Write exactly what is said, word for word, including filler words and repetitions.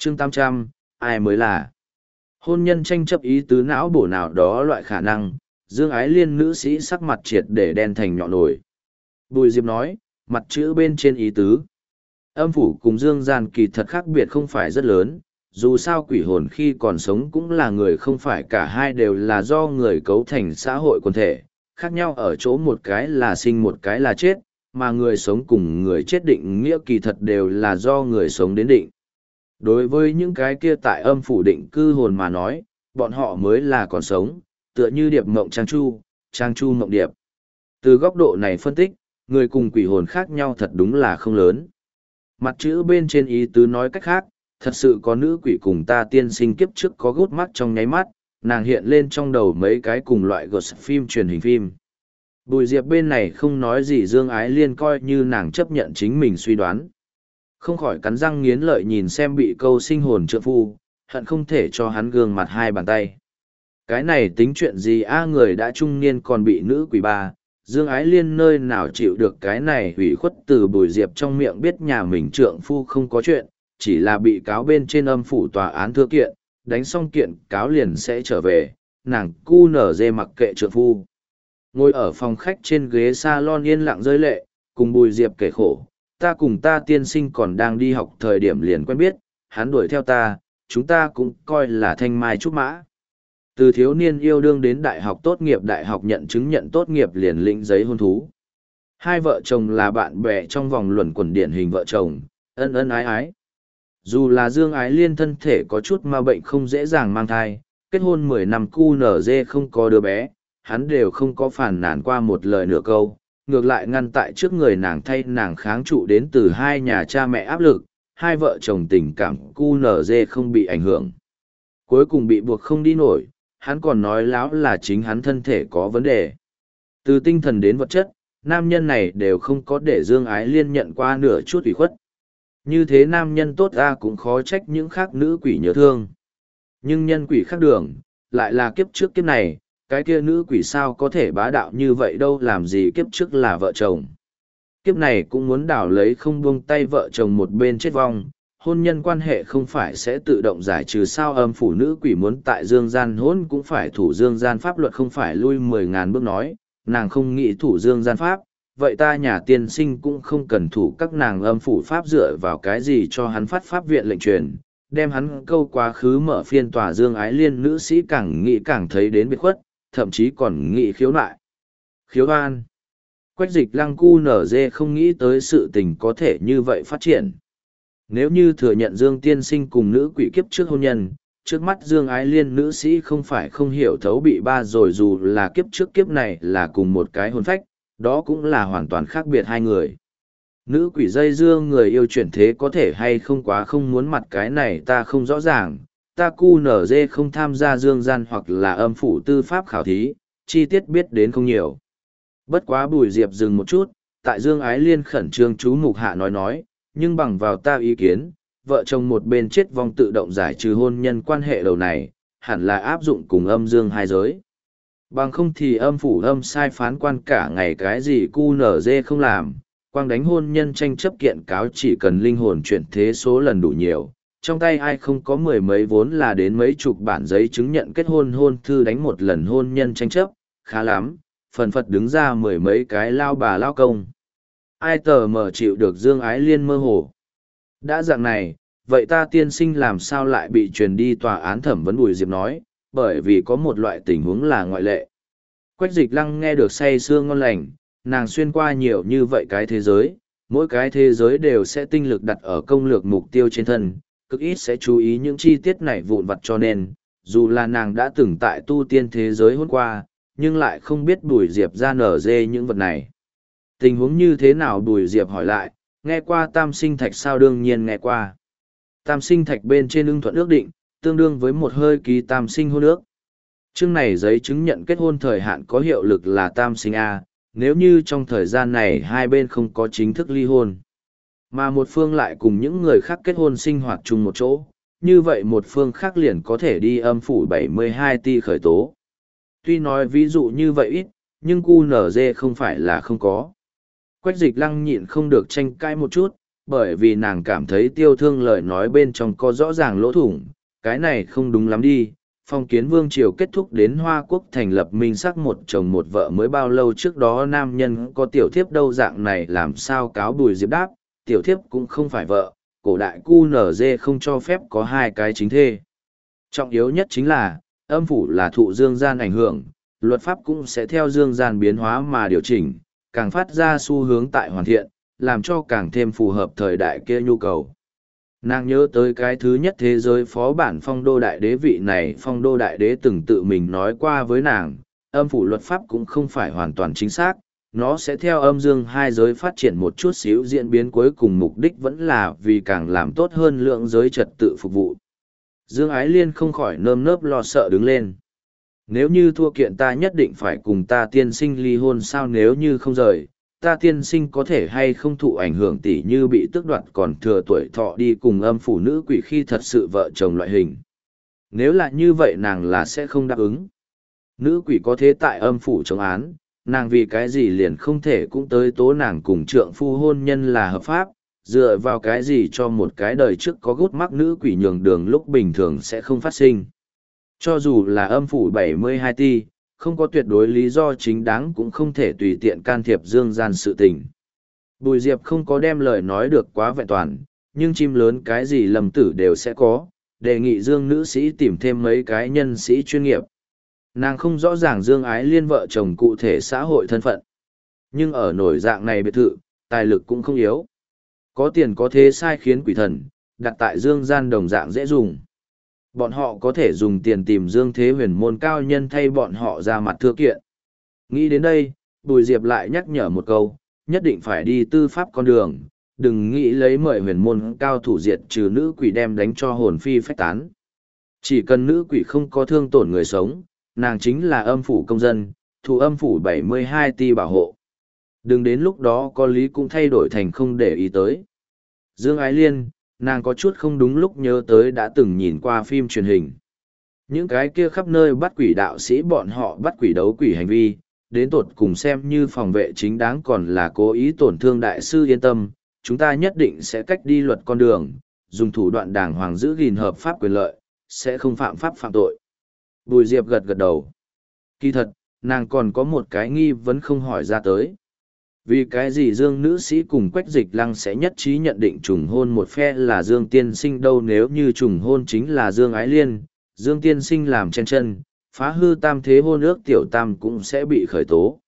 chương tám trăm, ai mới là hôn nhân tranh chấp ý tứ não bổ nào đó loại khả năng, Dương Ái Liên nữ sĩ sắc mặt triệt để đen thành nhọn nổi. Bùi Diệp nói, mặt chữ bên trên ý tứ. Âm phủ cùng dương gian kỳ thật khác biệt không phải rất lớn, dù sao quỷ hồn khi còn sống cũng là người, không phải cả hai đều là do người cấu thành xã hội quần thể, khác nhau ở chỗ một cái là sinh một cái là chết, mà người sống cùng người chết định nghĩa kỳ thật đều là do người sống đến định. Đối với những cái kia tại âm phủ định cư hồn mà nói, bọn họ mới là còn sống, tựa như điệp mộng trang chu, trang chu mộng điệp. Từ góc độ này phân tích, người cùng quỷ hồn khác nhau thật đúng là không lớn. Mặt chữ bên trên ý tứ nói cách khác, thật sự có nữ quỷ cùng ta tiên sinh kiếp trước có gút mắt trong nháy mắt, nàng hiện lên trong đầu mấy cái cùng loại gột phim truyền hình phim. Bùi Diệp bên này không nói gì, Dương Ái Liên coi như nàng chấp nhận chính mình suy đoán. Không khỏi cắn răng nghiến lợi nhìn xem bị câu sinh hồn trượng phu, hận không thể cho hắn gương mặt hai bàn tay. Cái này tính chuyện gì a, người đã trung niên còn bị nữ quỷ ba, Dương Ái Liên nơi nào chịu được cái này hủy khuất từ Bùi Diệp trong miệng biết nhà mình trượng phu không có chuyện, chỉ là bị cáo bên trên âm phủ tòa án thưa kiện, đánh xong kiện cáo liền sẽ trở về, nàng cu nở dê mặc kệ trượng phu. Ngồi ở phòng khách trên ghế salon yên lặng rơi lệ, cùng Bùi Diệp kể khổ, ta cùng ta tiên sinh còn đang đi học thời điểm liền quen biết, hắn đuổi theo ta, chúng ta cũng coi là thanh mai trúc mã. Từ thiếu niên yêu đương đến đại học tốt nghiệp, đại học nhận chứng nhận tốt nghiệp liền lĩnh giấy hôn thú. Hai vợ chồng là bạn bè trong vòng luẩn quẩn điển hình vợ chồng, ân ân ái ái. Dù là Dương Ái Liên thân thể có chút ma bệnh không dễ dàng mang thai, kết hôn mười năm cu nở dê không có đứa bé, hắn đều không có phản nàn qua một lời nửa câu, ngược lại ngăn tại trước người nàng thay nàng kháng trụ đến từ hai nhà cha mẹ áp lực, hai vợ chồng tình cảm cu nở dê không bị ảnh hưởng. Cuối cùng bị buộc không đi nổi, hắn còn nói láo là chính hắn thân thể có vấn đề. Từ tinh thần đến vật chất, nam nhân này đều không có để Dương Ái Liên nhận qua nửa chút ủy khuất. Như thế nam nhân tốt ra cũng khó trách những khác nữ quỷ nhớ thương. Nhưng nhân quỷ khác đường, lại là kiếp trước kiếp này, cái kia nữ quỷ sao có thể bá đạo như vậy đâu, làm gì kiếp trước là vợ chồng. Kiếp này cũng muốn đảo lấy không buông tay vợ chồng một bên chết vong, hôn nhân quan hệ không phải sẽ tự động giải trừ sao, âm phủ nữ quỷ muốn tại dương gian hôn cũng phải thủ dương gian pháp luật, không phải lui mười ngàn bước nói, nàng không nghĩ thủ dương gian pháp, vậy ta nhà tiên sinh cũng không cần thủ các nàng âm phủ pháp, dựa vào cái gì cho hắn phát pháp viện lệnh truyền, đem hắn câu quá khứ mở phiên tòa. Dương Ái Liên nữ sĩ càng nghĩ càng thấy đến biệt khuất, thậm chí còn nghĩ khiếu nại. Khiếu an. Quách Dịch Lăng cu nở dê không nghĩ tới sự tình có thể như vậy phát triển. Nếu như thừa nhận Dương tiên sinh cùng nữ quỷ kiếp trước hôn nhân, trước mắt Dương Ái Liên nữ sĩ không phải không hiểu thấu bị ba rồi, dù là kiếp trước kiếp này là cùng một cái hồn phách, đó cũng là hoàn toàn khác biệt hai người. Nữ quỷ dây dưa người yêu chuyển thế có thể hay không quá không muốn mặt, cái này ta không rõ ràng, ta cu nở dê không tham gia dương gian hoặc là âm phủ tư pháp khảo thí, chi tiết biết đến không nhiều. Bất quá Bùi Diệp dừng một chút, tại Dương Ái Liên khẩn trương chú mục hạ nói nói, nhưng bằng vào ta ý kiến, vợ chồng một bên chết vong tự động giải trừ hôn nhân quan hệ đầu này, hẳn là áp dụng cùng âm dương hai giới. Bằng không thì âm phủ âm sai phán quan cả ngày cái gì cu nở dê không làm, quang đánh hôn nhân tranh chấp kiện cáo chỉ cần linh hồn chuyển thế số lần đủ nhiều, trong tay ai không có mười mấy vốn là đến mấy chục bản giấy chứng nhận kết hôn hôn thư đánh một lần hôn nhân tranh chấp, khá lắm, phần phật đứng ra mười mấy cái lao bà lao công. Ai tờ mở chịu được Dương Ái Liên mơ hồ. Đã dạng này, vậy ta tiên sinh làm sao lại bị truyền đi tòa án thẩm vấn? Bùi Diệp nói, bởi vì có một loại tình huống là ngoại lệ. Quách Dịch Lăng nghe được say sưa ngon lành, nàng xuyên qua nhiều như vậy cái thế giới, mỗi cái thế giới đều sẽ tinh lực đặt ở công lược mục tiêu trên thân, cực ít sẽ chú ý những chi tiết này vụn vặt, cho nên, dù là nàng đã từng tại tu tiên thế giới hôn qua, nhưng lại không biết Bùi Diệp ra nở dê những vật này. Tình huống như thế nào? Bùi Diệp hỏi lại, nghe qua tam sinh thạch sao? Đương nhiên nghe qua. Tam sinh thạch bên trên ưng thuận ước định, tương đương với một hơi ký tam sinh hôn ước. Chương này giấy chứng nhận kết hôn thời hạn có hiệu lực là tam sinh A, nếu như trong thời gian này hai bên không có chính thức ly hôn, mà một phương lại cùng những người khác kết hôn sinh hoạt chung một chỗ, như vậy một phương khác liền có thể đi âm phủ bảy mươi hai ti khởi tố. Tuy nói ví dụ như vậy ít, nhưng cu nở dê không phải là không có. Quách Dịch Lăng nhịn không được tranh cãi một chút, bởi vì nàng cảm thấy tiêu thương lời nói bên trong có rõ ràng lỗ thủng, cái này không đúng lắm đi. Phong kiến vương triều kết thúc đến Hoa Quốc thành lập minh sắc một chồng một vợ mới bao lâu trước đó nam nhân có tiểu thiếp đâu, dạng này làm sao cáo Bùi Diệp đáp, tiểu thiếp cũng không phải vợ, cổ đại cu nở dê không cho phép có hai cái chính thê. Trọng yếu nhất chính là, âm phủ là thụ dương gian ảnh hưởng, luật pháp cũng sẽ theo dương gian biến hóa mà điều chỉnh, càng phát ra xu hướng tại hoàn thiện, làm cho càng thêm phù hợp thời đại kia nhu cầu. Nàng nhớ tới cái thứ nhất thế giới phó bản phong đô đại đế, vị này phong đô đại đế từng tự mình nói qua với nàng, âm phủ luật pháp cũng không phải hoàn toàn chính xác, nó sẽ theo âm dương hai giới phát triển một chút xíu, diễn biến cuối cùng mục đích vẫn là vì càng làm tốt hơn lượng giới trật tự phục vụ. Dương Ái Liên không khỏi nơm nớp lo sợ đứng lên. Nếu như thua kiện ta nhất định phải cùng ta tiên sinh ly hôn sao, nếu như không rời, ta tiên sinh có thể hay không thụ ảnh hưởng tỉ như bị tước đoạt còn thừa tuổi thọ đi cùng âm phủ nữ quỷ khi thật sự vợ chồng loại hình. Nếu là như vậy nàng là sẽ không đáp ứng. Nữ quỷ có thế tại âm phủ chống án, nàng vì cái gì liền không thể cũng tới tố nàng cùng trượng phu hôn nhân là hợp pháp, dựa vào cái gì cho một cái đời trước có gút mắc nữ quỷ nhường đường lúc bình thường sẽ không phát sinh. Cho dù là âm phủ bảy mươi hai ti, không có tuyệt đối lý do chính đáng cũng không thể tùy tiện can thiệp dương gian sự tình. Bùi Diệp không có đem lời nói được quá vẹn toàn, nhưng chim lớn cái gì lầm tử đều sẽ có, đề nghị Dương nữ sĩ tìm thêm mấy cái nhân sĩ chuyên nghiệp. Nàng không rõ ràng Dương Ái Liên vợ chồng cụ thể xã hội thân phận. Nhưng ở nổi dạng này biệt thự, tài lực cũng không yếu. Có tiền có thế sai khiến quỷ thần, đặt tại Dương gian đồng dạng dễ dùng. Bọn họ có thể dùng tiền tìm Dương Thế Huyền môn cao nhân thay bọn họ ra mặt thưa kiện. Nghĩ đến đây, Bùi Diệp lại nhắc nhở một câu, nhất định phải đi tư pháp con đường, đừng nghĩ lấy mời huyền môn cao thủ diệt trừ nữ quỷ đem đánh cho hồn phi phách tán. Chỉ cần nữ quỷ không có thương tổn người sống, nàng chính là âm phủ công dân, thụ âm phủ bảy mươi hai ti bảo hộ. Đừng đến lúc đó có lý cũng thay đổi thành không để ý tới. Dương Ái Liên, nàng có chút không đúng lúc nhớ tới đã từng nhìn qua phim truyền hình. Những cái kia khắp nơi bắt quỷ đạo sĩ bọn họ bắt quỷ đấu quỷ hành vi, đến tột cùng xem như phòng vệ chính đáng còn là cố ý tổn thương đại sư, yên tâm, chúng ta nhất định sẽ cách đi luật con đường, dùng thủ đoạn đàng hoàng giữ gìn hợp pháp quyền lợi, sẽ không phạm pháp phạm tội. Bùi Diệp gật gật đầu. Kỳ thật, nàng còn có một cái nghi vấn không hỏi ra tới. Vì cái gì Dương nữ sĩ cùng Quách Dịch Lăng sẽ nhất trí nhận định trùng hôn một phe là Dương tiên sinh đâu, nếu như trùng hôn chính là Dương Ái Liên, Dương tiên sinh làm chen chân, phá hư tam thế hôn ước tiểu tam cũng sẽ bị khởi tố.